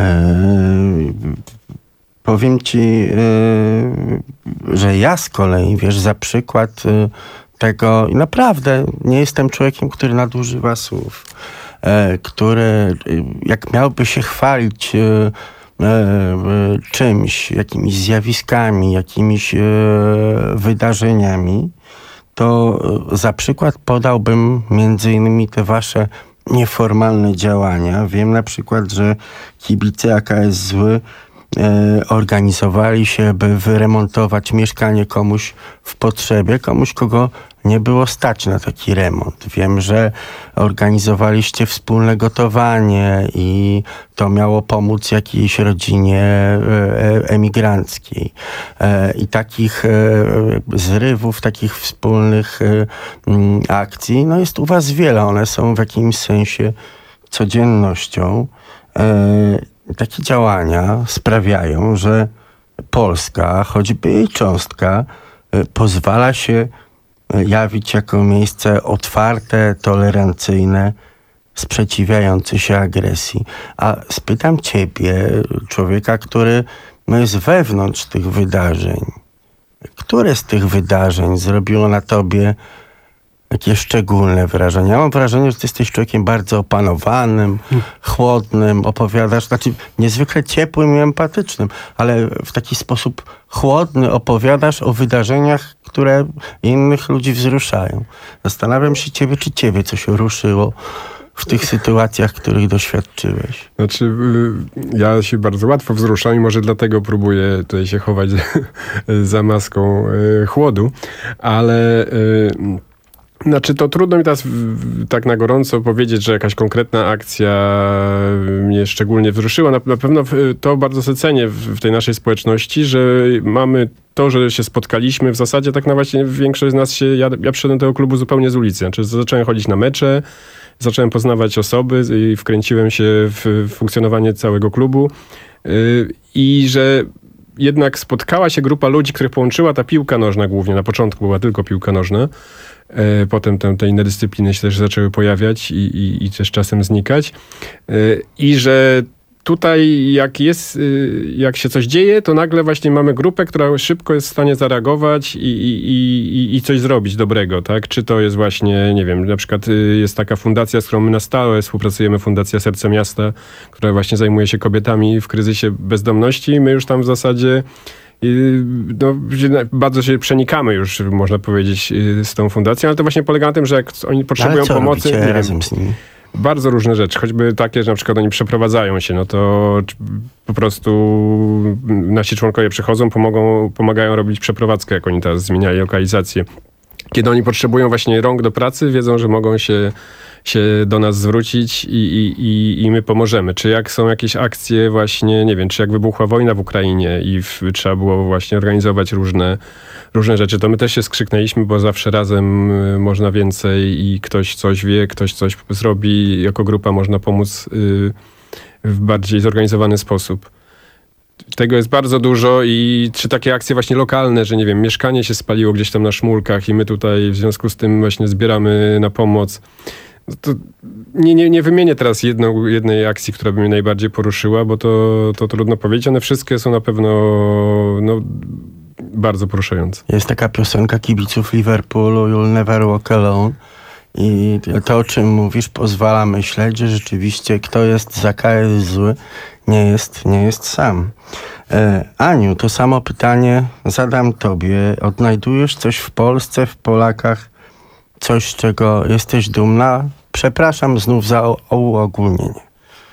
powiem ci, e, że ja z kolei, wiesz, za przykład e, tego, i naprawdę nie jestem człowiekiem, który nadużywa słów, e, który jak miałby się chwalić e, e, czymś, jakimiś zjawiskami, jakimiś e, wydarzeniami, to za przykład podałbym między innymi te wasze nieformalne działania. Wiem na przykład, że kibice A K S Zły e, organizowali się, by wyremontować mieszkanie komuś w potrzebie, komuś, kogo nie było stać na taki remont. Wiem, że organizowaliście wspólne gotowanie i to miało pomóc jakiejś rodzinie emigranckiej. I takich zrywów, takich wspólnych akcji, no jest u was wiele. One są w jakimś sensie codziennością. Takie działania sprawiają, że Polska, choćby jej cząstka, pozwala się jawić jako miejsce otwarte, tolerancyjne, sprzeciwiające się agresji. A spytam ciebie, człowieka, który no, jest wewnątrz tych wydarzeń. Które z tych wydarzeń zrobiło na tobie takie szczególne wrażenie? Ja mam wrażenie, że ty jesteś człowiekiem bardzo opanowanym, chłodnym, opowiadasz, znaczy niezwykle ciepłym i empatycznym, ale w taki sposób chłodny opowiadasz o wydarzeniach, które innych ludzi wzruszają. Zastanawiam się ciebie, czy ciebie coś ruszyło w tych sytuacjach, których doświadczyłeś. Znaczy, ja się bardzo łatwo wzruszam i może dlatego próbuję tutaj się chować za maską chłodu, ale Znaczy to trudno mi teraz w, tak na gorąco powiedzieć, że jakaś konkretna akcja mnie szczególnie wzruszyła. Na, na pewno to bardzo sobie cenię w, w tej naszej społeczności, że mamy to, że się spotkaliśmy. W zasadzie tak na właśnie większość z nas się... Ja, ja przyszedłem do tego klubu zupełnie z ulicy. Znaczy zacząłem chodzić na mecze, zacząłem poznawać osoby i wkręciłem się w funkcjonowanie całego klubu. Yy, I że jednak spotkała się grupa ludzi, których połączyła ta piłka nożna głównie. Na początku była tylko piłka nożna. Potem tam te inne dyscypliny się też zaczęły pojawiać i, i, i też czasem znikać. I że tutaj jak jest, jak się coś dzieje, to nagle właśnie mamy grupę, która szybko jest w stanie zareagować i, i, i, i coś zrobić dobrego, tak? Czy to jest właśnie, nie wiem, na przykład jest taka fundacja, z którą my na stałe współpracujemy, Fundacja Serce Miasta, która właśnie zajmuje się kobietami w kryzysie bezdomności i my już tam w zasadzie no, bardzo się przenikamy już, można powiedzieć, z tą fundacją, ale to właśnie polega na tym, że jak oni potrzebują ale co pomocy... robicie nie razem wiem, z nimi? Bardzo różne rzeczy, choćby takie, że na przykład oni przeprowadzają się, no to po prostu nasi członkowie przychodzą, pomogą, pomagają robić przeprowadzkę, jak oni teraz zmieniali lokalizację. Kiedy oni potrzebują właśnie rąk do pracy, wiedzą, że mogą się, się do nas zwrócić i, i, i, i my pomożemy. Czy jak są jakieś akcje właśnie, nie wiem, czy jak wybuchła wojna w Ukrainie i w, trzeba było właśnie organizować różne, różne rzeczy, to my też się skrzyknęliśmy, bo zawsze razem można więcej i ktoś coś wie, ktoś coś zrobi. Jako grupa można pomóc y, w bardziej zorganizowany sposób. Tego jest bardzo dużo i czy takie akcje właśnie lokalne, że nie wiem, mieszkanie się spaliło gdzieś tam na Szmulkach i my tutaj w związku z tym właśnie zbieramy na pomoc. No to nie, nie, nie wymienię teraz jedną, jednej akcji, która by mnie najbardziej poruszyła, bo to, to trudno powiedzieć. One wszystkie są na pewno no, bardzo poruszające. Jest taka piosenka kibiców Liverpoolu, You'll Never Walk Alone. I to, o czym mówisz, pozwala myśleć, że rzeczywiście kto jest za K S zły, nie jest, nie jest sam. E, Aniu, to samo pytanie zadam tobie. Odnajdujesz coś w Polsce, w Polakach, coś, z czego jesteś dumna? Przepraszam znów za uogólnienie.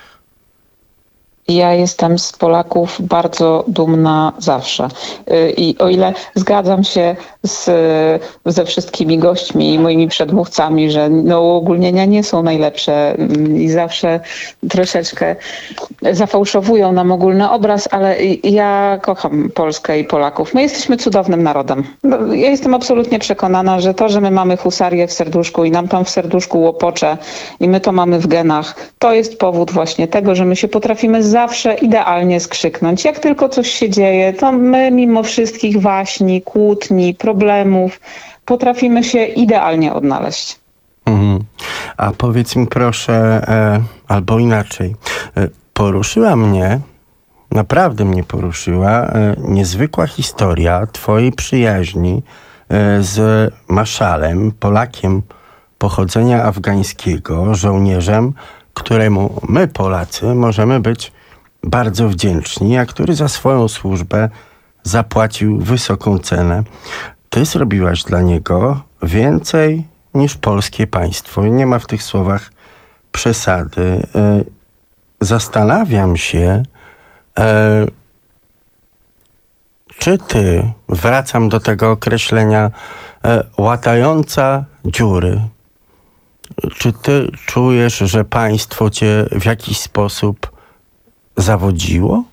Ja jestem z Polaków bardzo dumna zawsze. I o ile zgadzam się z, ze wszystkimi gośćmi i moimi przedmówcami, że no, uogólnienia nie są najlepsze i zawsze troszeczkę zafałszowują nam ogólny obraz, ale ja kocham Polskę i Polaków. My jesteśmy cudownym narodem. Ja jestem absolutnie przekonana, że to, że my mamy husarię w serduszku i nam tam w serduszku łopocze i my to mamy w genach, to jest powód właśnie tego, że my się potrafimy zawsze idealnie skrzyknąć. Jak tylko coś się dzieje, to my mimo wszystkich waśni, kłótni, problemów potrafimy się idealnie odnaleźć. Mhm. A powiedz mi proszę, e, albo inaczej, e, poruszyła mnie, naprawdę mnie poruszyła e, niezwykła historia twojej przyjaźni e, z Maszalem, Polakiem pochodzenia afgańskiego, żołnierzem, któremu my Polacy możemy być bardzo wdzięczni, a który za swoją służbę zapłacił wysoką cenę. Ty zrobiłaś dla niego więcej niż polskie państwo. Nie ma w tych słowach przesady. Zastanawiam się, czy ty, wracam do tego określenia, łatająca dziury, czy ty czujesz, że państwo cię w jakiś sposób zawodziło?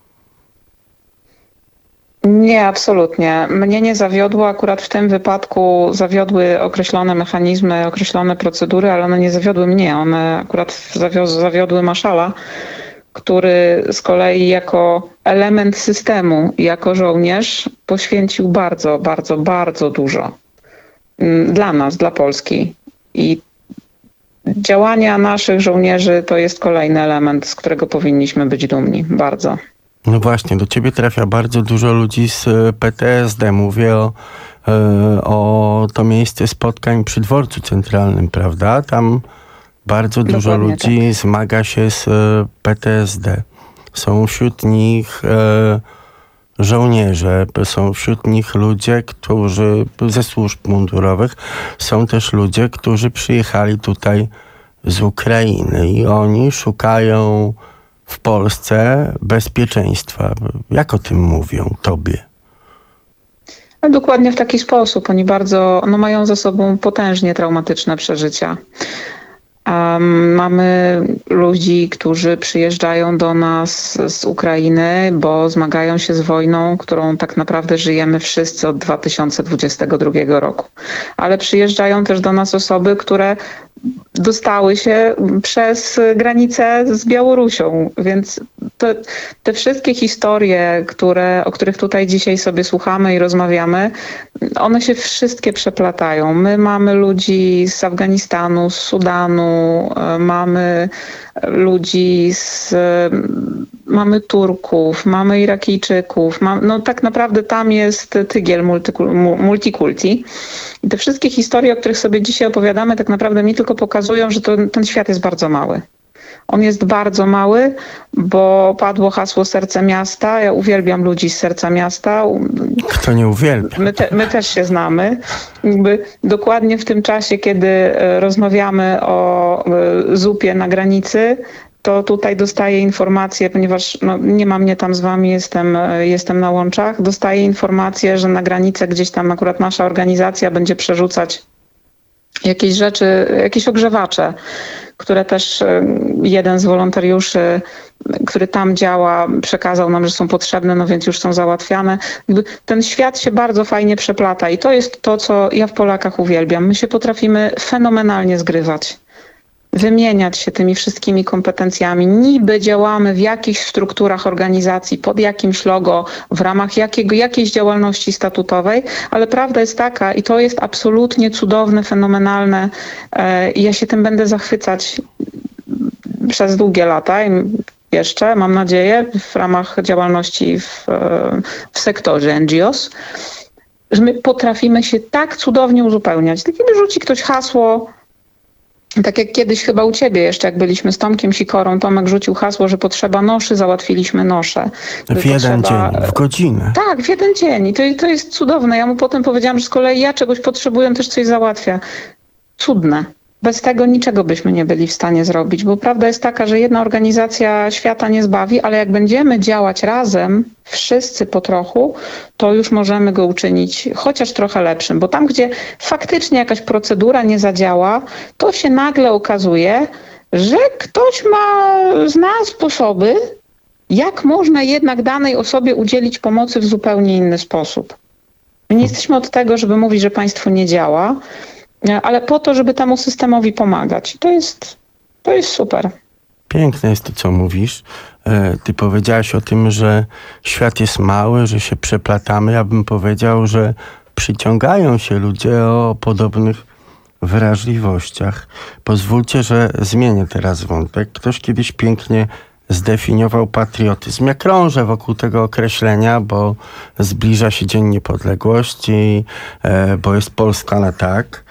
Nie, absolutnie. Mnie nie zawiodło. Akurat w tym wypadku zawiodły określone mechanizmy, określone procedury, ale one nie zawiodły mnie. One akurat zawiodły Maszala, który z kolei jako element systemu, jako żołnierz poświęcił bardzo, bardzo, bardzo dużo dla nas, dla Polski. I działania naszych żołnierzy to jest kolejny element, z którego powinniśmy być dumni. Bardzo. No właśnie, do ciebie trafia bardzo dużo ludzi z P T S D. Mówię o, o to miejsce spotkań przy dworcu centralnym, prawda? Tam bardzo dużo Dokładnie ludzi tak zmaga się z P T S D. Są wśród nich e, żołnierze, są wśród nich ludzie, którzy ze służb mundurowych, są też ludzie, którzy przyjechali tutaj z Ukrainy i oni szukają w Polsce bezpieczeństwa. Jak o tym mówią tobie? Ale dokładnie w taki sposób. Oni bardzo, no mają za sobą potężnie traumatyczne przeżycia. Um, mamy ludzi, którzy przyjeżdżają do nas z Ukrainy, bo zmagają się z wojną, którą tak naprawdę żyjemy wszyscy od dwa tysiące dwudziestego drugiego roku. Ale przyjeżdżają też do nas osoby, które dostały się przez granicę z Białorusią, więc te, te wszystkie historie, które, o których tutaj dzisiaj sobie słuchamy i rozmawiamy, one się wszystkie przeplatają. My mamy ludzi z Afganistanu, z Sudanu, mamy ludzi z... mamy Turków, mamy Irakijczyków, mam, no tak naprawdę tam jest tygiel multikulti. I te wszystkie historie, o których sobie dzisiaj opowiadamy, tak naprawdę mi tylko pokazują, że to, ten świat jest bardzo mały. On jest bardzo mały, bo padło hasło Serce Miasta. Ja uwielbiam ludzi z Serca Miasta. Kto nie uwielbia? My, te, my też się znamy. Jakby dokładnie w tym czasie, kiedy rozmawiamy o zupie na granicy, to tutaj dostaję informację, ponieważ no, nie ma mnie tam z wami, jestem, jestem na łączach, dostaję informację, że na granicę gdzieś tam akurat nasza organizacja będzie przerzucać jakieś rzeczy, jakieś ogrzewacze, które też jeden z wolontariuszy, który tam działa, przekazał nam, że są potrzebne, no więc już są załatwiane. Jakby ten świat się bardzo fajnie przeplata i to jest to, co ja w Polakach uwielbiam. My się potrafimy fenomenalnie zgrywać. Wymieniać się tymi wszystkimi kompetencjami. Niby działamy w jakichś strukturach organizacji, pod jakimś logo, w ramach jakiego, jakiejś działalności statutowej, ale prawda jest taka i to jest absolutnie cudowne, fenomenalne i ja się tym będę zachwycać przez długie lata i jeszcze, mam nadzieję, w ramach działalności w, w sektorze N G Os, że my potrafimy się tak cudownie uzupełniać. Tak jakby rzuci ktoś hasło. Tak jak kiedyś chyba u ciebie jeszcze, jak byliśmy z Tomkiem Sikorą, Tomek rzucił hasło, że potrzeba noszy, załatwiliśmy nosze. W jeden potrzeba... dzień, w godzinę. Tak, w jeden dzień. I to, to jest cudowne. Ja mu potem powiedziałam, że z kolei ja czegoś potrzebuję, on też coś załatwia. Cudne. Bez tego niczego byśmy nie byli w stanie zrobić, bo prawda jest taka, że jedna organizacja świata nie zbawi, ale jak będziemy działać razem, wszyscy po trochu, to już możemy go uczynić chociaż trochę lepszym, bo tam, gdzie faktycznie jakaś procedura nie zadziała, to się nagle okazuje, że ktoś ma, zna sposoby, jak można jednak danej osobie udzielić pomocy w zupełnie inny sposób. My nie jesteśmy od tego, żeby mówić, że państwo nie działa, ale po to, żeby temu systemowi pomagać. To jest, to jest super. Piękne jest to, co mówisz. Ty powiedziałaś o tym, że świat jest mały, że się przeplatamy. Ja bym powiedział, że przyciągają się ludzie o podobnych wrażliwościach. Pozwólcie, że zmienię teraz wątek. Ktoś kiedyś pięknie zdefiniował patriotyzm. Ja krążę wokół tego określenia, bo zbliża się Dzień Niepodległości, bo jest Polska na tak.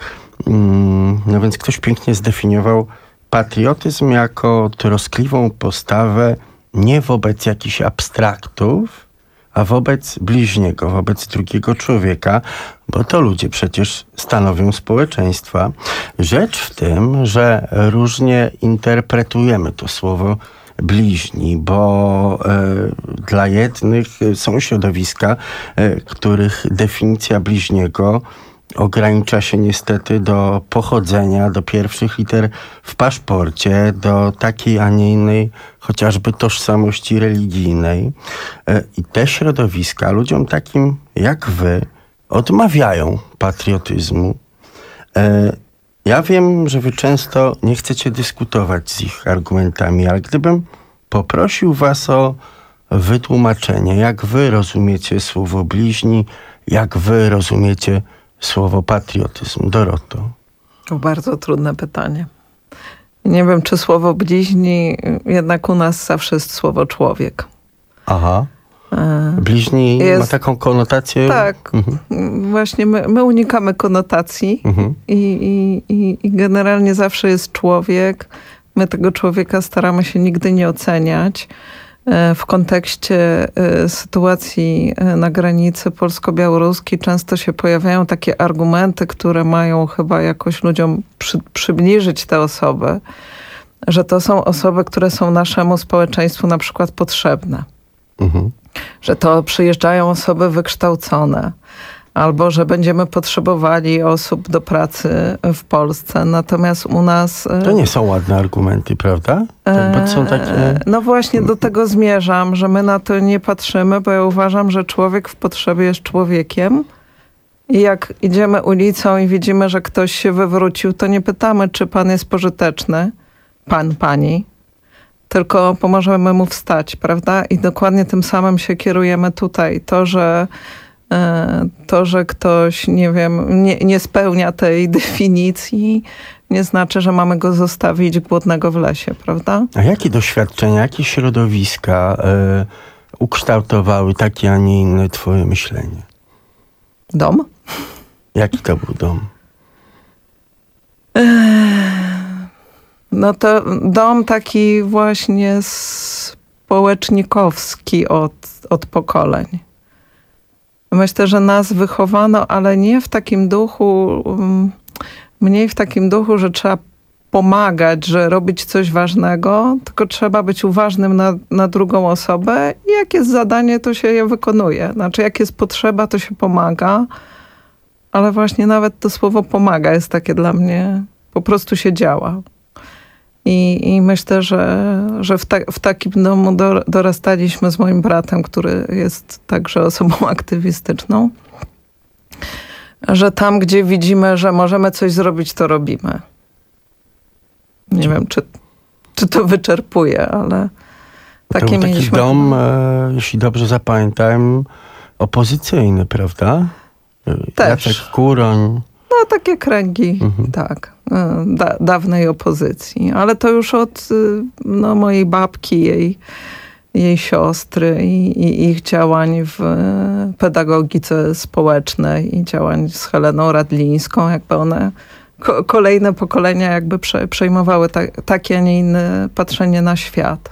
No więc ktoś pięknie zdefiniował patriotyzm jako troskliwą postawę nie wobec jakichś abstraktów, a wobec bliźniego, wobec drugiego człowieka, bo to ludzie przecież stanowią społeczeństwa. Rzecz w tym, że różnie interpretujemy to słowo bliźni, bo y, dla jednych są środowiska, y, których definicja bliźniego ogranicza się niestety do pochodzenia, do pierwszych liter w paszporcie, do takiej, a nie innej chociażby tożsamości religijnej. Y, I te środowiska ludziom takim jak wy odmawiają patriotyzmu. Y, Ja wiem, że wy często nie chcecie dyskutować z ich argumentami, ale gdybym poprosił was o wytłumaczenie, jak wy rozumiecie słowo bliźni, jak wy rozumiecie słowo patriotyzm. Doroto. To bardzo trudne pytanie. Nie wiem, czy słowo bliźni, jednak u nas zawsze jest słowo człowiek. Aha. Bliźni jest, ma taką konotację? Tak. Mhm. Właśnie my, my unikamy konotacji mhm. i, i, i, i generalnie zawsze jest człowiek. My tego człowieka staramy się nigdy nie oceniać. W kontekście sytuacji na granicy polsko-białoruskiej często się pojawiają takie argumenty, które mają chyba jakoś ludziom przy, przybliżyć te osoby, że to są osoby, które są naszemu społeczeństwu na przykład potrzebne. Mhm. Że to przyjeżdżają osoby wykształcone, albo że będziemy potrzebowali osób do pracy w Polsce. Natomiast u nas... To nie są ładne argumenty, prawda? To są takie... No właśnie do tego zmierzam, że my na to nie patrzymy, bo ja uważam, że człowiek w potrzebie jest człowiekiem. I jak idziemy ulicą i widzimy, że ktoś się wywrócił, to nie pytamy, czy pan jest pożyteczny, pan, pani, tylko pomożemy mu wstać, prawda? I dokładnie tym samym się kierujemy tutaj. To, że to, że ktoś, nie wiem, nie, nie spełnia tej definicji, nie znaczy, że mamy go zostawić głodnego w lesie, prawda? A jakie doświadczenia, jakie środowiska e, ukształtowały takie, a nie inne twoje myślenie? Dom? Jaki to był dom? No to dom taki właśnie społecznikowski od, od pokoleń. Myślę, że nas wychowano, ale nie w takim duchu, mniej w takim duchu, że trzeba pomagać, że robić coś ważnego, tylko trzeba być uważnym na, na drugą osobę i jak jest zadanie, to się je wykonuje. Znaczy, jak jest potrzeba, to się pomaga, ale właśnie nawet to słowo pomaga jest takie dla mnie, po prostu się działa. I, i myślę, że, że w, ta, w takim domu do, dorastaliśmy z moim bratem, który jest także osobą aktywistyczną, że tam, gdzie widzimy, że możemy coś zrobić, to robimy. Nie wiem, czy, czy to wyczerpuje, ale takie to był taki mieliśmy. dom, e, jeśli dobrze zapamiętałem, opozycyjny, prawda? Też. Jacek Kuroń. No, takie kręgi, mhm. tak, da, dawnej opozycji. Ale to już od no, mojej babki, jej, jej siostry i, i ich działań w pedagogice społecznej i działań z Heleną Radlińską, jakby one, ko- kolejne pokolenia jakby prze, przejmowały ta, takie, a nie inne patrzenie na świat.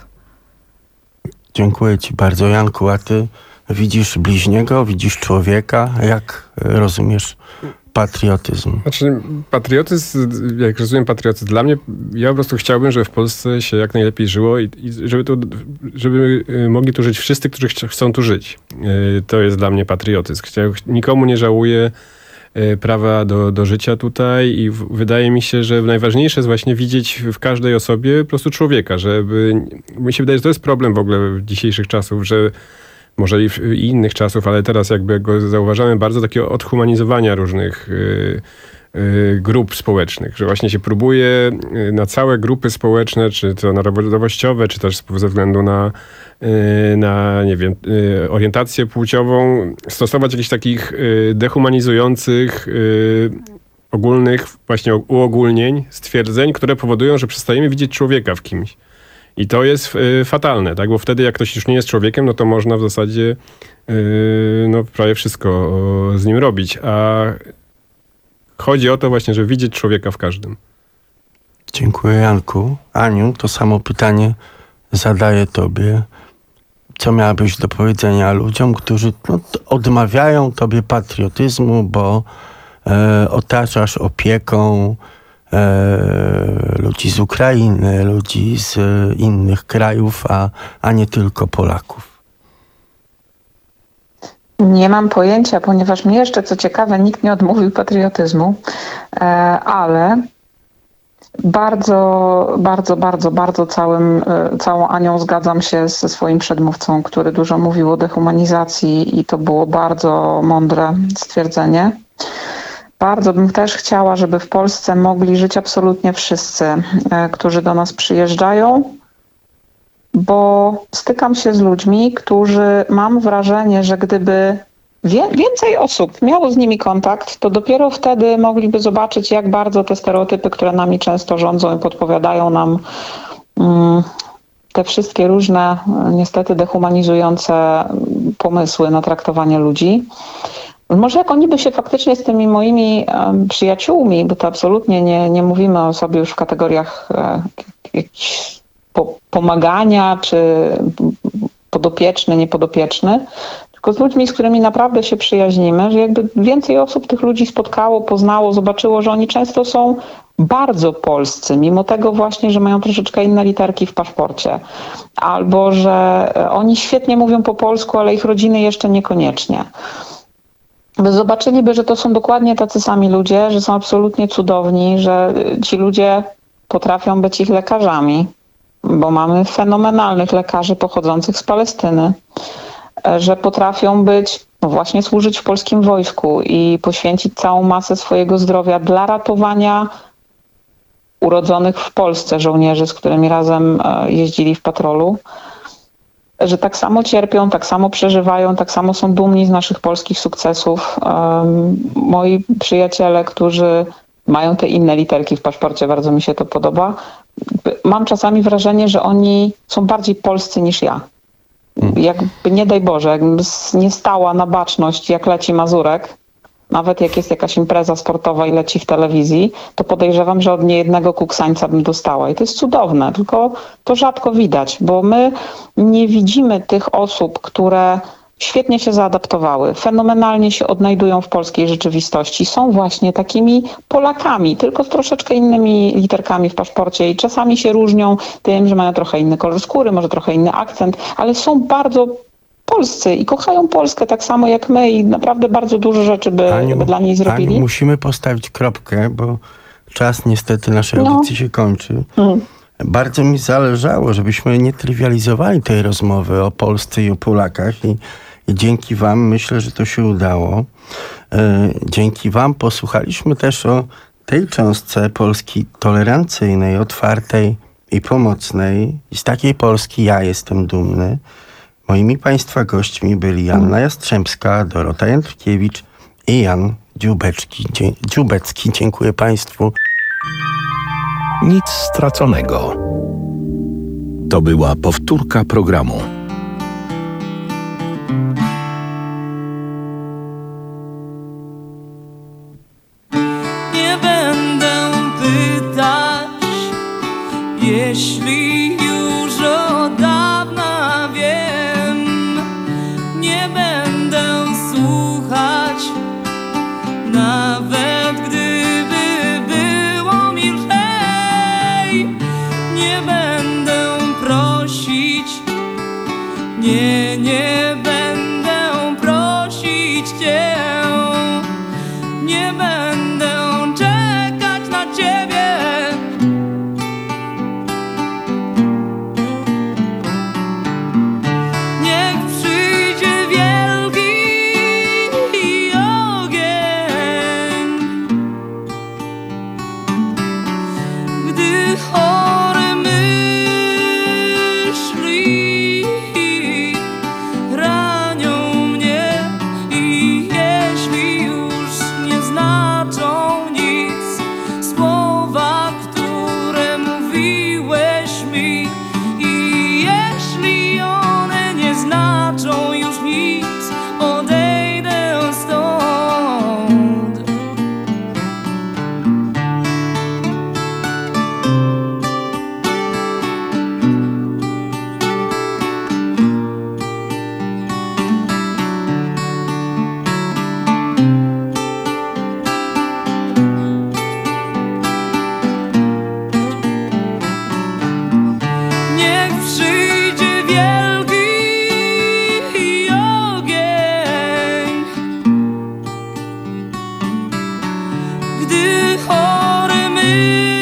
Dziękuję ci bardzo, Janku. A ty widzisz bliźniego, widzisz człowieka? Jak rozumiesz patriotyzm? Znaczy, patriotyzm, jak rozumiem patriotyzm, dla mnie, ja po prostu chciałbym, żeby w Polsce się jak najlepiej żyło i, i żeby, tu, żeby mogli tu żyć wszyscy, którzy ch- chcą tu żyć. To jest dla mnie patriotyzm. Nikomu nie żałuję prawa do, do życia tutaj i w, wydaje mi się, że najważniejsze jest właśnie widzieć w każdej osobie po prostu człowieka, żeby, mi się wydaje, że to jest problem w ogóle dzisiejszych czasów, że może i, w, i innych czasów, ale teraz jakby go zauważamy bardzo takiego odhumanizowania różnych y, y, grup społecznych, że właśnie się próbuje na całe grupy społeczne, czy to narodowościowe, czy też ze względu na, y, na nie wiem, y, orientację płciową, stosować jakichś takich y, dehumanizujących, y, ogólnych właśnie uogólnień, stwierdzeń, które powodują, że przestajemy widzieć człowieka w kimś. I to jest y, fatalne, tak? Bo wtedy jak ktoś już nie jest człowiekiem, no to można w zasadzie y, no, prawie wszystko o, z nim robić. A chodzi o to właśnie, żeby widzieć człowieka w każdym. Dziękuję, Janku. Aniu, to samo pytanie zadaję tobie. Co miałabyś do powiedzenia ludziom, którzy no, odmawiają tobie patriotyzmu, bo e, otaczasz opieką E, ludzi z Ukrainy, ludzi z e, innych krajów, a, a nie tylko Polaków? Nie mam pojęcia, ponieważ mnie jeszcze, co ciekawe, nikt nie odmówił patriotyzmu, e, ale bardzo, bardzo, bardzo, bardzo całym, e, całą Anią zgadzam się ze swoim przedmówcą, który dużo mówił o dehumanizacji i to było bardzo mądre stwierdzenie. Bardzo bym też chciała, żeby w Polsce mogli żyć absolutnie wszyscy, którzy do nas przyjeżdżają, bo stykam się z ludźmi, którzy mam wrażenie, że gdyby wie, więcej osób miało z nimi kontakt, to dopiero wtedy mogliby zobaczyć, jak bardzo te stereotypy, które nami często rządzą i podpowiadają nam um, te wszystkie różne, niestety dehumanizujące pomysły na traktowanie ludzi. Może jak oni by się faktycznie z tymi moimi um, przyjaciółmi, bo to absolutnie nie, nie mówimy o sobie już w kategoriach e, jakichś po, pomagania, czy podopieczny, niepodopieczny, tylko z ludźmi, z którymi naprawdę się przyjaźnimy, że jakby więcej osób tych ludzi spotkało, poznało, zobaczyło, że oni często są bardzo polscy, mimo tego właśnie, że mają troszeczkę inne literki w paszporcie. Albo, że oni świetnie mówią po polsku, ale ich rodziny jeszcze niekoniecznie. Wy zobaczyliby, że to są dokładnie tacy sami ludzie, że są absolutnie cudowni, że ci ludzie potrafią być ich lekarzami, bo mamy fenomenalnych lekarzy pochodzących z Palestyny, że potrafią być, no właśnie służyć w polskim wojsku i poświęcić całą masę swojego zdrowia dla ratowania urodzonych w Polsce żołnierzy, z którymi razem jeździli w patrolu, że tak samo cierpią, tak samo przeżywają, tak samo są dumni z naszych polskich sukcesów. Um, moi przyjaciele, którzy mają te inne literki w paszporcie, bardzo mi się to podoba. Mam czasami wrażenie, że oni są bardziej polscy niż ja. Jakby, nie daj Boże, jakbym nie stała na baczność, jak leci Mazurek, nawet jak jest jakaś impreza sportowa i leci w telewizji, to podejrzewam, że od niejednego kuksańca bym dostała. I to jest cudowne, tylko to rzadko widać, bo my nie widzimy tych osób, które świetnie się zaadaptowały, fenomenalnie się odnajdują w polskiej rzeczywistości. Są właśnie takimi Polakami, tylko z troszeczkę innymi literkami w paszporcie i czasami się różnią tym, że mają trochę inny kolor skóry, może trochę inny akcent, ale są bardzo polscy i kochają Polskę tak samo jak my i naprawdę bardzo dużo rzeczy by, Aniu, by dla niej zrobili. Aniu, musimy postawić kropkę, bo czas niestety naszej No. audycji się kończy. Mm. Bardzo mi zależało, żebyśmy nie trywializowali tej rozmowy o Polsce i o Polakach i, i dzięki wam myślę, że to się udało. Yy, dzięki wam posłuchaliśmy też o tej cząstce Polski tolerancyjnej, otwartej i pomocnej. I z takiej Polski ja jestem dumny. Moimi państwa gośćmi byli Anna Jastrzębska, Dorota Jędrkiewicz i Jan Dziubeczki. Dzie- Dziubecki. Dziękuję państwu. Nic straconego. To była powtórka programu. Nie będę pytać, jeśli już od dawna wiem. Nie będę słuchać, nawet gdyby było mi lżej. Nie będę prosić, nie, nie będę prosić cię. Nie będę czekać na ciebie. Niech przyjdzie wielki ogień, gdy chore myśli ranią mnie i jeśli już nie znaczą nic słowa, które mówiłeś mi, i jeśli one nie znaczą już nic, odejdę stąd. Niech przyjdzie wielki ogień, gdy chore myśli